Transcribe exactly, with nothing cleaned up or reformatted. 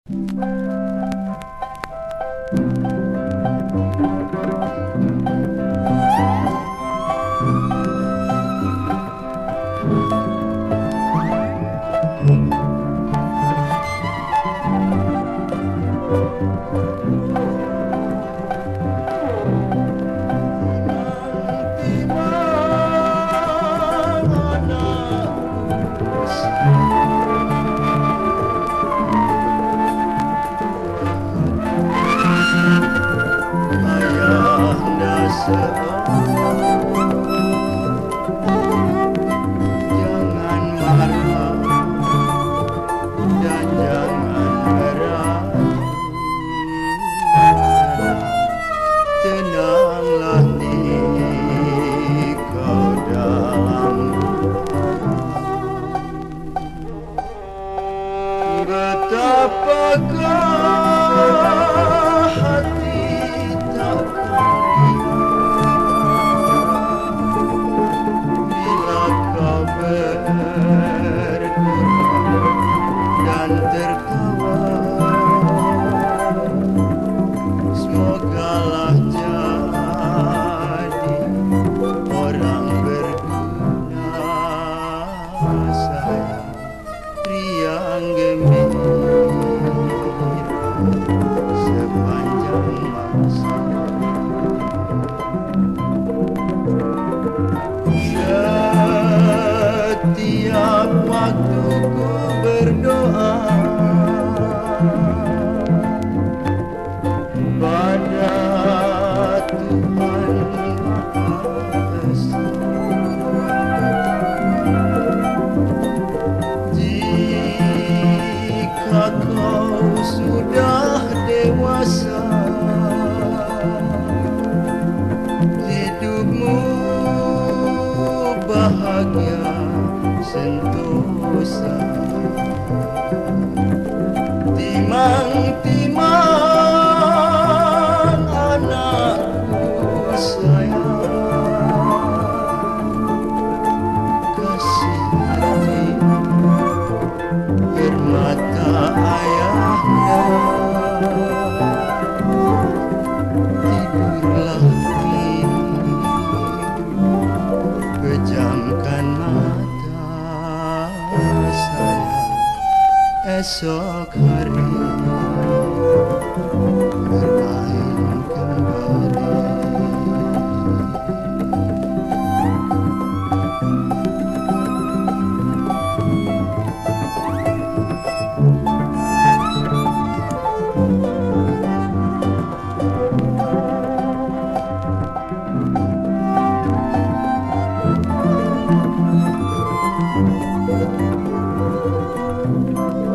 Jangan marah dan jangan berantem. Tenanglah nih kau dalam betapakah hati takkan bila kau bergurau dan tertawa. Semogalah jadi orang berguna, sayang riang gembira sepanjang masa. Setiap waktu ku berdoa pada Tuhan Maha Esa, jika kau sudah dewasa, hidupmu bahagia sentosa. Timang-timang anakku sayang, kasih hati permata ayahnya. Tidurlah tidur, pejamkan mata sayang, esok hari bermain kembali. Thank you.